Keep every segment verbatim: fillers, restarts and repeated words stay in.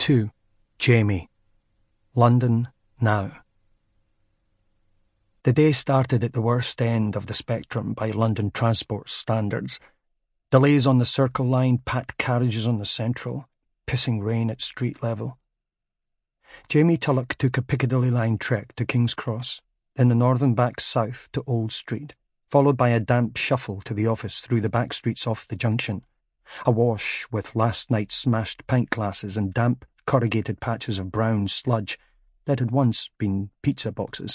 two. Jamie. London now. The day started at the worst end of the spectrum by London transport standards. Delays on the Circle line, packed carriages on the Central, pissing rain at street level. Jamie Tulloch took a Piccadilly line trek to King's Cross, then the northern back south to Old Street, followed by a damp shuffle to the office through the back streets off the junction, awash with last night's smashed pint glasses and damp, corrugated patches of brown sludge that had once been pizza boxes.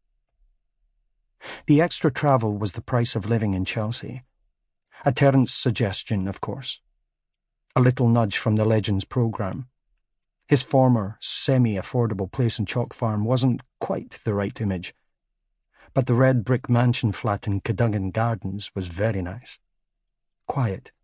The extra travel was the price of living in Chelsea. A Terence suggestion, of course. A little nudge from the Legends programme. His former, semi-affordable place in Chalk Farm wasn't quite the right image, but the red brick mansion flat in Cadogan Gardens was very nice. Quiet.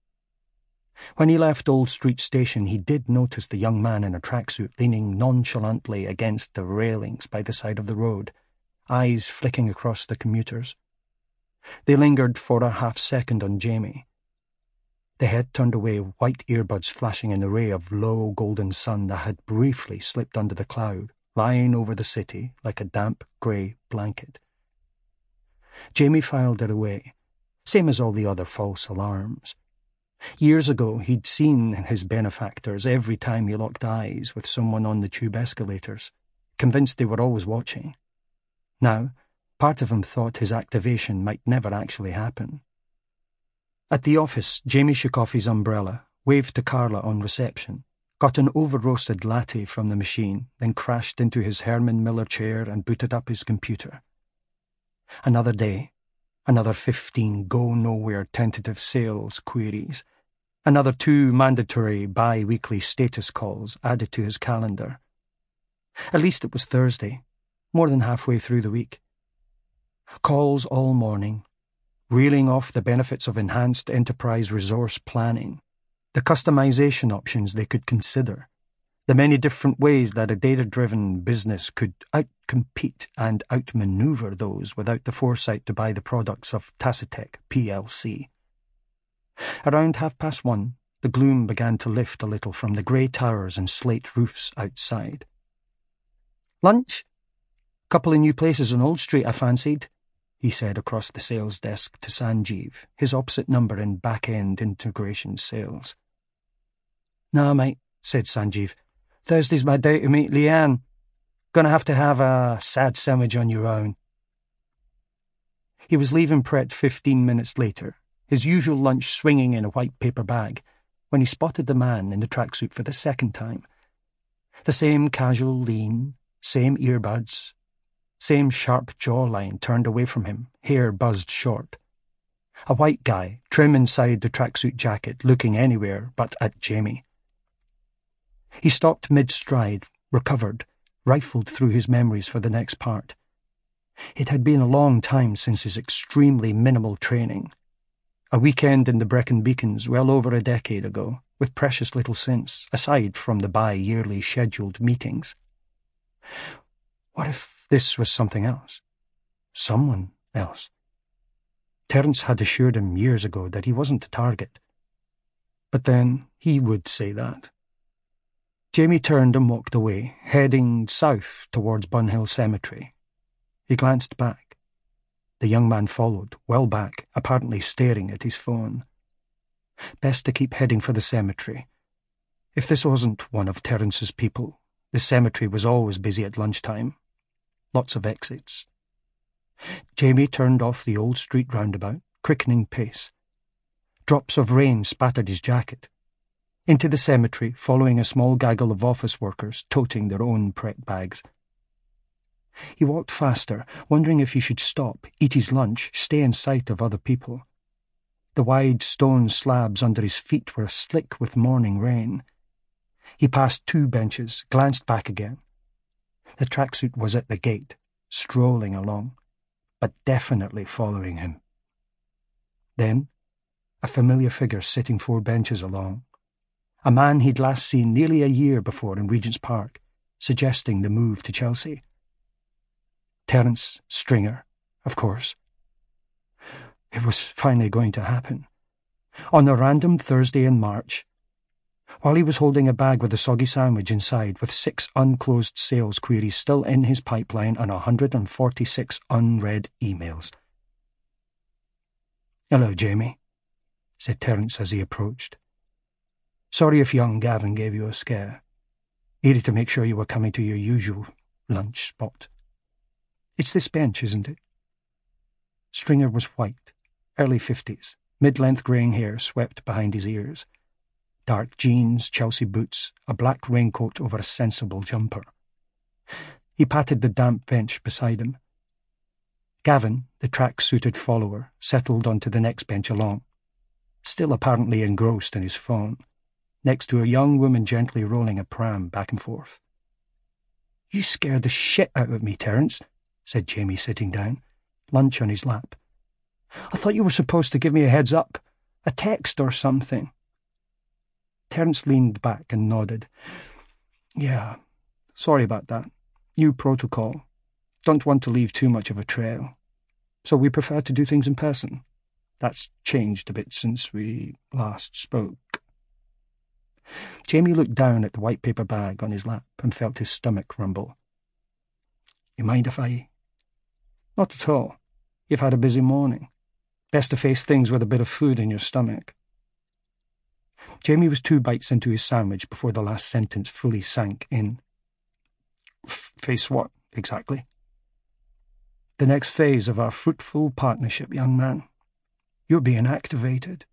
When he left Old Street Station, he did notice the young man in a tracksuit leaning nonchalantly against the railings by the side of the road, eyes flicking across the commuters. They lingered for a half-second on Jamie. The head turned away, white earbuds flashing in the ray of low golden sun that had briefly slipped under the cloud, lying over the city like a damp grey blanket. Jamie filed it away, same as all the other false alarms. Years ago, he'd seen his benefactors every time he locked eyes with someone on the tube escalators, convinced they were always watching. Now, part of him thought his activation might never actually happen. At the office, Jamie shook off his umbrella, waved to Carla on reception, got an over-roasted latte from the machine, then crashed into his Herman Miller chair and booted up his computer. Another day, another fifteen go-nowhere tentative sales queries, another two mandatory bi-weekly status calls added to his calendar. At least it was Thursday, more than halfway through the week. Calls all morning, reeling off the benefits of enhanced enterprise resource planning, the customization options they could consider, the many different ways that a data-driven business could outcompete and outmaneuver those without the foresight to buy the products of Tacitec P L C. Around half past one, the gloom began to lift a little from the grey towers and slate roofs outside. "Lunch? Couple of new places on Old Street I fancied," he said across the sales desk to Sanjeev, his opposite number in back-end integration sales. "Nah, mate," said Sanjeev. "Thursday's my day to meet Leanne. Gonna have to have a sad sandwich on your own." He was leaving Pret fifteen minutes later, his usual lunch swinging in a white paper bag, when he spotted the man in the tracksuit for the second time. The same casual lean, same earbuds, same sharp jawline turned away from him, hair buzzed short. A white guy, trim inside the tracksuit jacket, looking anywhere but at Jamie. He stopped mid-stride, recovered, rifled through his memories for the next part. It had been a long time since his extremely minimal training. A weekend in the Brecon Beacons well over a decade ago, with precious little since, aside from the bi-yearly scheduled meetings. What if this was something else? Someone else? Terence had assured him years ago that he wasn't the target. But then he would say that. Jamie turned and walked away, heading south towards Bunhill Cemetery. He glanced back. The young man followed, well back, apparently staring at his phone. Best to keep heading for the cemetery. If this wasn't one of Terence's people, the cemetery was always busy at lunchtime. Lots of exits. Jamie turned off the Old Street roundabout, quickening pace. Drops of rain spattered his jacket. Into the cemetery, following a small gaggle of office workers toting their own Pret bags. He walked faster, wondering if he should stop, eat his lunch, stay in sight of other people. The wide stone slabs under his feet were slick with morning rain. He passed two benches, glanced back again. The tracksuit was at the gate, strolling along, but definitely following him. Then, a familiar figure sitting four benches along. A man he'd last seen nearly a year before in Regent's Park, suggesting the move to Chelsea. Terence Stringer, of course. It was finally going to happen. On a random Thursday in March. While he was holding a bag with a soggy sandwich inside, with six unclosed sales queries still in his pipeline and one hundred forty-six unread emails. "Hello, Jamie," said Terence as he approached. "Sorry if young Gavin gave you a scare. Needed to make sure you were coming to your usual lunch spot. It's this bench, isn't it?" Stringer was white, early fifties, mid-length greying hair swept behind his ears. Dark jeans, Chelsea boots, a black raincoat over a sensible jumper. He patted the damp bench beside him. Gavin, the track-suited follower, settled onto the next bench along, still apparently engrossed in his phone, next to a young woman gently rolling a pram back and forth. "You scared the shit out of me, Terence," said Jamie, sitting down, lunch on his lap. "I thought you were supposed to give me a heads up, a text or something." Terence leaned back and nodded. "Yeah, sorry about that. New protocol. Don't want to leave too much of a trail. So we prefer to do things in person. That's changed a bit since we last spoke." Jamie looked down at the white paper bag on his lap and felt his stomach rumble. "You mind if I—" "Not at all. You've had a busy morning. Best to face things with a bit of food in your stomach." Jamie was two bites into his sandwich before the last sentence fully sank in. "Face what, exactly?" "The next phase of our fruitful partnership, young man. You're being activated."